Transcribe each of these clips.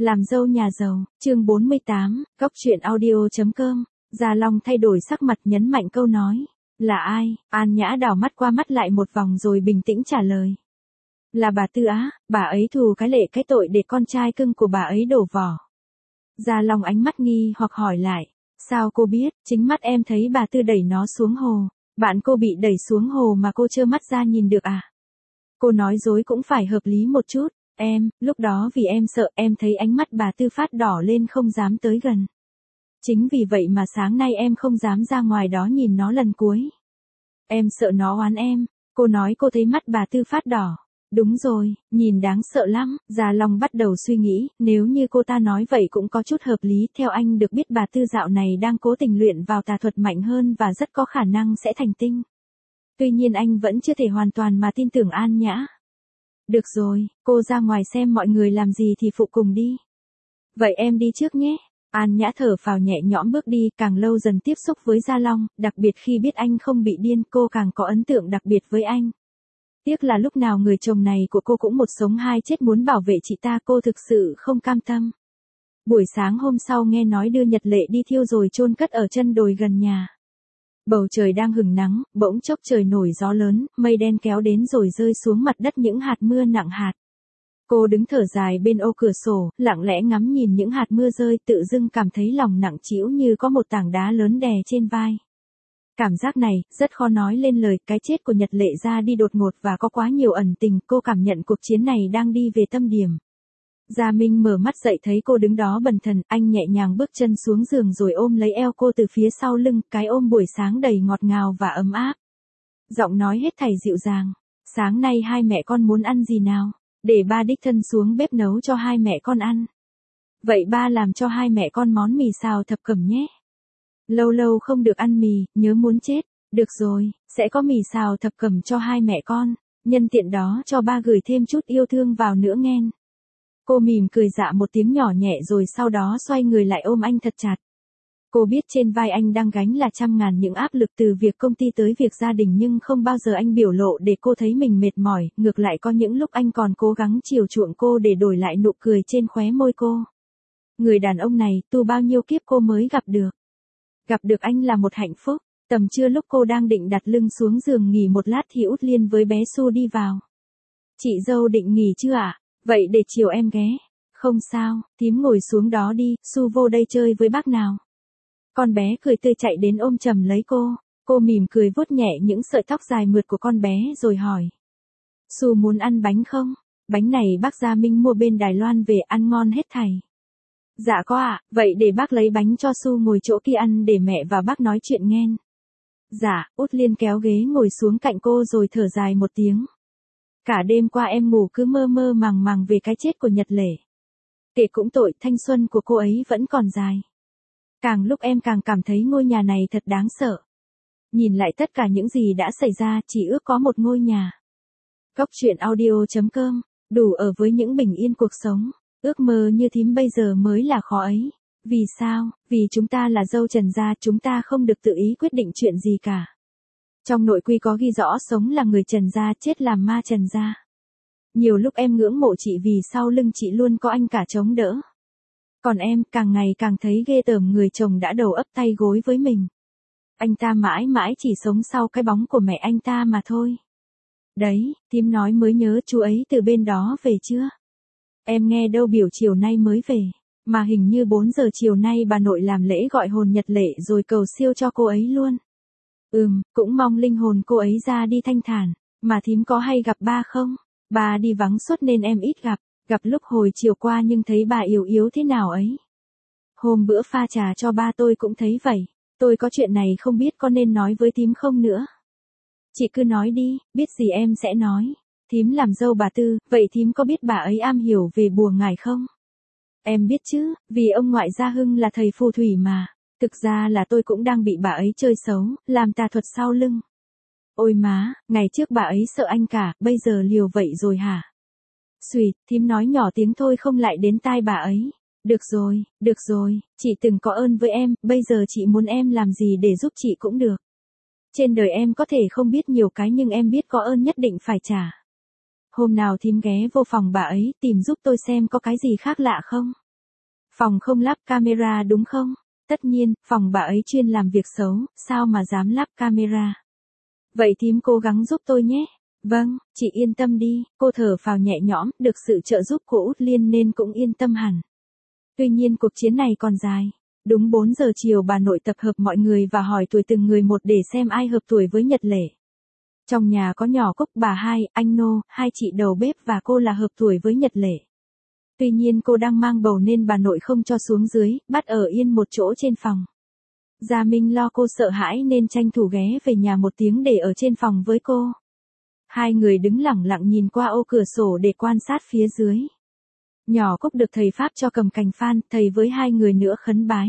Làm dâu nhà giàu, chương 48, góc truyện audio.com. Gia Long thay đổi sắc mặt nhấn mạnh câu nói. Là ai? An Nhã đảo mắt qua mắt lại một vòng rồi bình tĩnh trả lời. Là bà Tư Á, bà ấy thù cái lệ cái tội để con trai cưng của bà ấy đổ vỏ. Gia Long ánh mắt nghi hoặc hỏi lại. Sao cô biết? Chính mắt em thấy bà Tư đẩy nó xuống hồ. Bạn cô bị đẩy xuống hồ mà cô trơ mắt ra nhìn được à? Cô nói dối cũng phải hợp lý một chút. Lúc đó vì em sợ, em thấy ánh mắt bà Tư phát đỏ lên không dám tới gần. Chính vì vậy mà sáng nay em không dám ra ngoài đó nhìn nó lần cuối. Em sợ nó oán em. Cô nói cô thấy mắt bà Tư phát đỏ. Đúng rồi, nhìn đáng sợ lắm. Gia Long bắt đầu suy nghĩ, nếu như cô ta nói vậy cũng có chút hợp lý. Theo anh được biết bà Tư dạo này đang cố tình luyện vào tà thuật mạnh hơn và rất có khả năng sẽ thành tinh. Tuy nhiên anh vẫn chưa thể hoàn toàn mà tin tưởng An Nhã. Được rồi, cô ra ngoài xem mọi người làm gì thì phụ cùng đi. Vậy em đi trước nhé. An Nhã thở phào nhẹ nhõm bước đi, càng lâu dần tiếp xúc với Gia Long, đặc biệt khi biết anh không bị điên, cô càng có ấn tượng đặc biệt với anh. Tiếc là lúc nào người chồng này của cô cũng một sống hai chết muốn bảo vệ chị ta, cô thực sự không cam tâm. Buổi sáng hôm sau nghe nói đưa Nhật Lệ đi thiêu rồi chôn cất ở chân đồi gần nhà. Bầu trời đang hừng nắng, bỗng chốc trời nổi gió lớn, mây đen kéo đến rồi rơi xuống mặt đất những hạt mưa nặng hạt. Cô đứng thở dài bên ô cửa sổ, lặng lẽ ngắm nhìn những hạt mưa rơi, tự dưng cảm thấy lòng nặng trĩu như có một tảng đá lớn đè trên vai. Cảm giác này, rất khó nói lên lời, cái chết của Nhật Lệ ra đi đột ngột và có quá nhiều ẩn tình, cô cảm nhận cuộc chiến này đang đi về tâm điểm. Gia Minh mở mắt dậy thấy cô đứng đó bần thần, anh nhẹ nhàng bước chân xuống giường rồi ôm lấy eo cô từ phía sau lưng, cái ôm buổi sáng đầy ngọt ngào và ấm áp. Giọng nói hết thảy dịu dàng. Sáng nay hai mẹ con muốn ăn gì nào? Để ba đích thân xuống bếp nấu cho hai mẹ con ăn. Vậy ba làm cho hai mẹ con món mì xào thập cẩm nhé. Lâu lâu không được ăn mì, nhớ muốn chết. Được rồi, sẽ có mì xào thập cẩm cho hai mẹ con. Nhân tiện đó cho ba gửi thêm chút yêu thương vào nữa nghen. Cô mỉm cười dạ một tiếng nhỏ nhẹ rồi sau đó xoay người lại ôm anh thật chặt. Cô biết trên vai anh đang gánh là trăm ngàn những áp lực từ việc công ty tới việc gia đình, nhưng không bao giờ anh biểu lộ để cô thấy mình mệt mỏi, ngược lại có những lúc anh còn cố gắng chiều chuộng cô để đổi lại nụ cười trên khóe môi cô. Người đàn ông này, tu bao nhiêu kiếp cô mới gặp được. Gặp được anh là một hạnh phúc. Tầm trưa lúc cô đang định đặt lưng xuống giường nghỉ một lát thì Út Liên với bé Su đi vào. Chị dâu định nghỉ chưa ạ? Vậy để chiều em ghé. Không sao, thím ngồi xuống đó đi, Su vô đây chơi với bác nào. Con bé cười tươi chạy đến ôm chầm lấy cô mỉm cười vuốt nhẹ những sợi tóc dài mượt của con bé rồi hỏi. Su muốn ăn bánh không? Bánh này bác Gia Minh mua bên Đài Loan về, ăn ngon hết thảy. Dạ có ạ, vậy để bác lấy bánh cho Su ngồi chỗ kia ăn để mẹ và bác nói chuyện nghen. Dạ, Út Liên kéo ghế ngồi xuống cạnh cô rồi thở dài một tiếng. Cả đêm qua em ngủ cứ mơ mơ màng màng về cái chết của Nhật Lệ. Kể cũng tội, thanh xuân của cô ấy vẫn còn dài. Càng lúc em càng cảm thấy ngôi nhà này thật đáng sợ. Nhìn lại tất cả những gì đã xảy ra, chỉ ước có một ngôi nhà. Góc truyện audio.com, đủ ở với những bình yên cuộc sống. Ước mơ như thím bây giờ mới là khó ấy. Vì sao? Vì chúng ta là dâu Trần gia, chúng ta không được tự ý quyết định chuyện gì cả. Trong nội quy có ghi rõ sống là người Trần gia, chết làm ma Trần gia. Nhiều lúc em ngưỡng mộ chị vì sau lưng chị luôn có anh cả chống đỡ. Còn em, càng ngày càng thấy ghê tởm người chồng đã đầu ấp tay gối với mình. Anh ta mãi mãi chỉ sống sau cái bóng của mẹ anh ta mà thôi. Đấy, thím nói mới nhớ, chú ấy từ bên đó về chưa? Em nghe đâu biểu chiều nay mới về. Mà hình như 4 giờ chiều nay bà nội làm lễ gọi hồn Nhật Lệ rồi cầu siêu cho cô ấy luôn. Cũng mong linh hồn cô ấy ra đi thanh thản. Mà thím có hay gặp ba không? Ba đi vắng suốt nên em ít gặp. Gặp lúc hồi chiều qua nhưng thấy bà yếu yếu thế nào ấy. Hôm bữa pha trà cho ba tôi cũng thấy vậy. Tôi có chuyện này không biết có nên nói với thím không nữa. Chị cứ nói đi, biết gì em sẽ nói. Thím làm dâu bà Tư, vậy thím có biết bà ấy am hiểu về bùa ngải không? Em biết chứ, vì ông ngoại Gia Hưng là thầy phù thủy mà. Thực ra là tôi cũng đang bị bà ấy chơi xấu, làm tà thuật sau lưng. Ôi má, ngày trước bà ấy sợ anh cả, bây giờ liều vậy rồi hả? Xùi, thím nói nhỏ tiếng thôi không lại đến tai bà ấy. Được rồi, chị từng có ơn với em, bây giờ chị muốn em làm gì để giúp chị cũng được. Trên đời em có thể không biết nhiều cái nhưng em biết có ơn nhất định phải trả. Hôm nào thím ghé vô phòng bà ấy, tìm giúp tôi xem có cái gì khác lạ không. Phòng không lắp camera đúng không? Tất nhiên, phòng bà ấy chuyên làm việc xấu, sao mà dám lắp camera. Vậy thím cố gắng giúp tôi nhé. Vâng, chị yên tâm đi, cô thở phào nhẹ nhõm, được sự trợ giúp của Út Liên nên cũng yên tâm hẳn. Tuy nhiên cuộc chiến này còn dài. Đúng 4 giờ chiều bà nội tập hợp mọi người và hỏi tuổi từng người một để xem ai hợp tuổi với Nhật Lệ. Trong nhà có nhỏ Cúc, bà Hai, anh Nô, hai chị đầu bếp và cô là hợp tuổi với Nhật Lệ. Tuy nhiên cô đang mang bầu nên bà nội không cho xuống dưới, bắt ở yên một chỗ trên phòng. Gia Minh lo cô sợ hãi nên tranh thủ ghé về nhà một tiếng để ở trên phòng với cô. Hai người đứng lẳng lặng nhìn qua ô cửa sổ để quan sát phía dưới. Nhỏ Cúc được thầy Pháp cho cầm cành phan, thầy với hai người nữa khấn bái.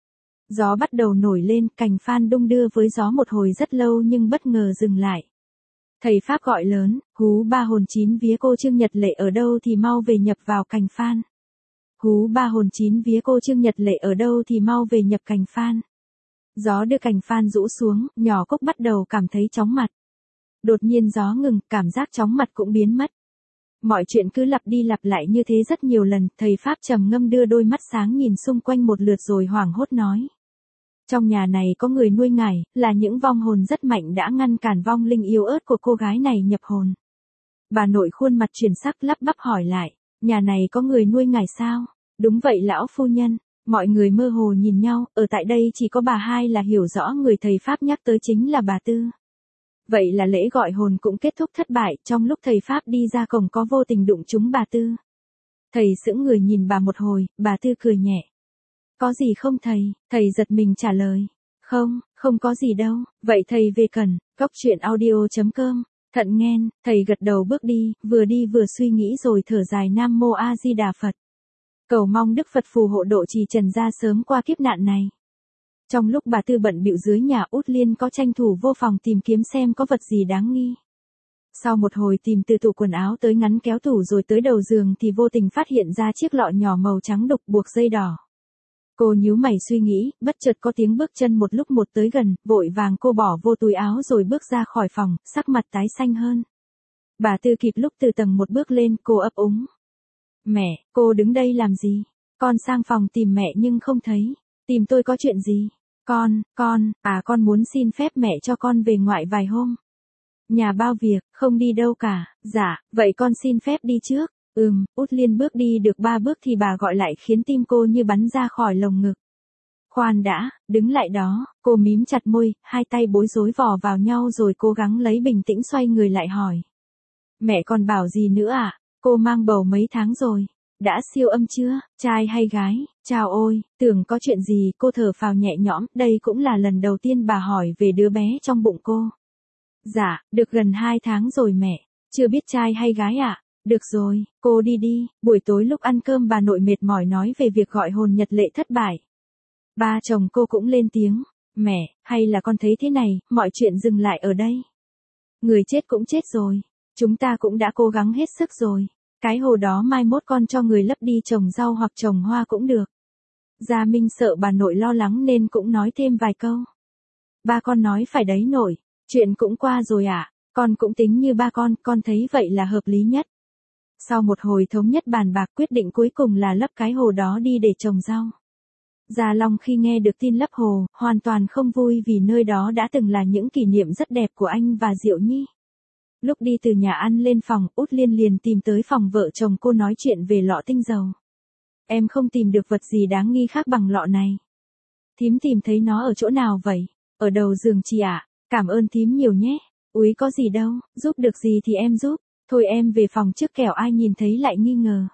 Gió bắt đầu nổi lên, cành phan đung đưa với gió một hồi rất lâu nhưng bất ngờ dừng lại. Thầy Pháp gọi lớn, hú ba hồn chín vía cô Trương Nhật Lệ ở đâu thì mau về nhập vào cành phan. Hú ba hồn chín vía cô Trương Nhật Lệ ở đâu thì mau về nhập cành phan. Gió đưa cành phan rũ xuống, nhỏ Cúc bắt đầu cảm thấy chóng mặt. Đột nhiên gió ngừng, cảm giác chóng mặt cũng biến mất. Mọi chuyện cứ lặp đi lặp lại như thế rất nhiều lần, thầy Pháp trầm ngâm đưa đôi mắt sáng nhìn xung quanh một lượt rồi hoảng hốt nói. Trong nhà này có người nuôi ngải, là những vong hồn rất mạnh đã ngăn cản vong linh yếu ớt của cô gái này nhập hồn. Bà nội khuôn mặt chuyển sắc lắp bắp hỏi lại, nhà này có người nuôi ngải sao? Đúng vậy lão phu nhân, mọi người mơ hồ nhìn nhau, ở tại đây chỉ có bà Hai là hiểu rõ người thầy Pháp nhắc tới chính là bà Tư. Vậy là lễ gọi hồn cũng kết thúc thất bại, trong lúc thầy Pháp đi ra cổng có vô tình đụng trúng bà Tư. Thầy sững người nhìn bà một hồi, bà Tư cười nhẹ. Có gì không thầy? Thầy giật mình trả lời. Không, không có gì đâu, vậy thầy về cần, gocchuyenaudio.com. Thận nghen, thầy gật đầu bước đi vừa suy nghĩ rồi thở dài Nam Mô A Di Đà Phật. Cầu mong Đức Phật phù hộ độ trì trần gia sớm qua kiếp nạn này. Trong lúc bà Tư bận bịu dưới nhà, Út Liên có tranh thủ vô phòng tìm kiếm xem có vật gì đáng nghi. Sau một hồi tìm từ tủ quần áo tới ngắn kéo tủ rồi tới đầu giường thì vô tình phát hiện ra chiếc lọ nhỏ màu trắng đục buộc dây đỏ. Cô nhíu mày suy nghĩ, bất chợt có tiếng bước chân một lúc một tới gần, vội vàng cô bỏ vô túi áo rồi bước ra khỏi phòng, sắc mặt tái xanh hơn. Bà Tư kịp lúc từ tầng một bước lên, cô ấp úng. Mẹ, cô đứng đây làm gì? Con sang phòng tìm mẹ nhưng không thấy. Tìm tôi có chuyện gì? Con muốn xin phép mẹ cho con về ngoại vài hôm. Nhà bao việc, không đi đâu cả. Dạ, vậy con xin phép đi trước. Út Liên bước đi được 3 bước thì bà gọi lại khiến tim cô như bắn ra khỏi lồng ngực. Khoan đã, đứng lại đó, cô mím chặt môi, hai tay bối rối vò vào nhau rồi cố gắng lấy bình tĩnh xoay người lại hỏi. Mẹ còn bảo gì nữa ạ? Cô mang bầu mấy tháng rồi. Đã siêu âm chưa, trai hay gái? Chào ôi, tưởng có chuyện gì, cô thở phào nhẹ nhõm, đây cũng là lần đầu tiên bà hỏi về đứa bé trong bụng cô. Dạ, được gần 2 tháng rồi mẹ, chưa biết trai hay gái ạ. Được rồi, cô đi, buổi tối lúc ăn cơm bà nội mệt mỏi nói về việc gọi hồn Nhật Lệ thất bại. Ba chồng cô cũng lên tiếng, mẹ, hay là con thấy thế này, mọi chuyện dừng lại ở đây. Người chết cũng chết rồi, chúng ta cũng đã cố gắng hết sức rồi. Cái hồ đó mai mốt con cho người lấp đi trồng rau hoặc trồng hoa cũng được. Gia Minh sợ bà nội lo lắng nên cũng nói thêm vài câu. Ba con nói phải đấy nội, chuyện cũng qua rồi ạ, con cũng tính như ba con thấy vậy là hợp lý nhất. Sau một hồi thống nhất bàn bạc quyết định cuối cùng là lấp cái hồ đó đi để trồng rau. Gia Long khi nghe được tin lấp hồ, hoàn toàn không vui vì nơi đó đã từng là những kỷ niệm rất đẹp của anh và Diệu Nhi. Lúc đi từ nhà ăn lên phòng, Út Liên liền tìm tới phòng vợ chồng cô nói chuyện về lọ tinh dầu. Em không tìm được vật gì đáng nghi khác bằng lọ này. Thím tìm thấy nó ở chỗ nào vậy? Ở đầu giường chị ạ. Cảm ơn thím nhiều nhé. Úi có gì đâu, giúp được gì thì em giúp. Thôi em về phòng trước kẻo ai nhìn thấy lại nghi ngờ.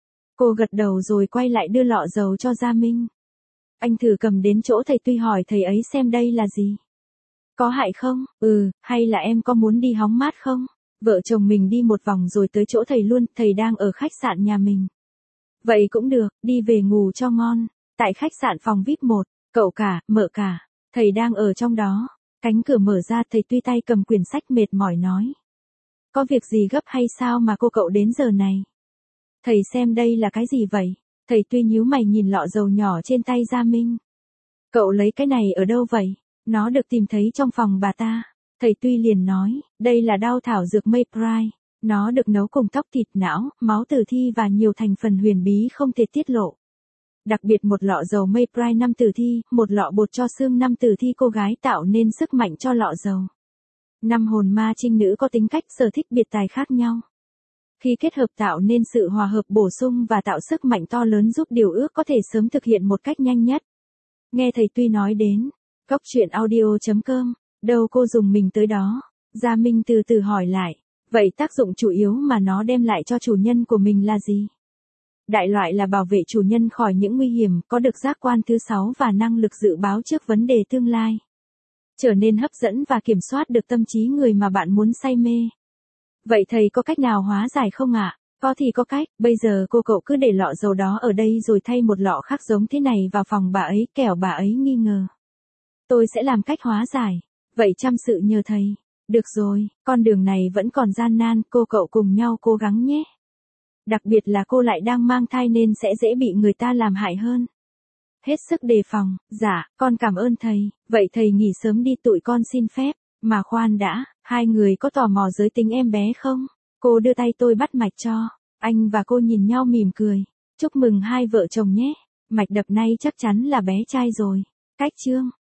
Cô gật đầu rồi quay lại đưa lọ dầu cho Gia Minh. Anh thử cầm đến chỗ thầy Tuy hỏi thầy ấy xem đây là gì. Có hại không? Hay là em có muốn đi hóng mát không? Vợ chồng mình đi một vòng rồi tới chỗ thầy luôn, thầy đang ở khách sạn nhà mình. Vậy cũng được, đi về ngủ cho ngon. Tại khách sạn phòng VIP 1, cậu cả, mợ cả, thầy đang ở trong đó. Cánh cửa mở ra thầy Tuy tay cầm quyển sách mệt mỏi nói. Có việc gì gấp hay sao mà cô cậu đến giờ này? Thầy xem đây là cái gì vậy? Thầy Tuy nhíu mày nhìn lọ dầu nhỏ trên tay Gia Minh. Cậu lấy cái này ở đâu vậy? Nó được tìm thấy trong phòng bà ta. Thầy Tuy liền nói, đây là đao thảo dược mây pride. Nó được nấu cùng tóc thịt não, máu tử thi và nhiều thành phần huyền bí không thể tiết lộ. Đặc biệt một lọ dầu mây Pride năm tử thi, một lọ bột cho xương năm tử thi cô gái tạo nên sức mạnh cho lọ dầu. Năm hồn ma trinh nữ có tính cách sở thích biệt tài khác nhau. Khi kết hợp tạo nên sự hòa hợp bổ sung và tạo sức mạnh to lớn giúp điều ước có thể sớm thực hiện một cách nhanh nhất. Nghe thầy Tuy nói đến, Cóc truyện audio.com, đâu cô dùng mình tới đó. Gia Minh từ từ hỏi lại, vậy tác dụng chủ yếu mà nó đem lại cho chủ nhân của mình là gì? Đại loại là bảo vệ chủ nhân khỏi những nguy hiểm, có được giác quan thứ 6 và năng lực dự báo trước vấn đề tương lai. Trở nên hấp dẫn và kiểm soát được tâm trí người mà bạn muốn say mê. Vậy thầy có cách nào hóa giải không ạ? Có thì có cách, bây giờ cô cậu cứ để lọ dầu đó ở đây rồi thay một lọ khác giống thế này vào phòng bà ấy, kẻo bà ấy nghi ngờ. Tôi sẽ làm cách hóa giải. Vậy chăm sự nhờ thầy. Được rồi, con đường này vẫn còn gian nan, cô cậu cùng nhau cố gắng nhé. Đặc biệt là cô lại đang mang thai nên sẽ dễ bị người ta làm hại hơn. Hết sức đề phòng. Dạ, con cảm ơn thầy. Vậy thầy nghỉ sớm đi, tụi con xin phép. Mà khoan đã, hai người có tò mò giới tính em bé không? Cô đưa tay tôi bắt mạch cho. Anh và cô nhìn nhau mỉm cười. Chúc mừng hai vợ chồng nhé. Mạch đập nay chắc chắn là bé trai rồi. Cách chương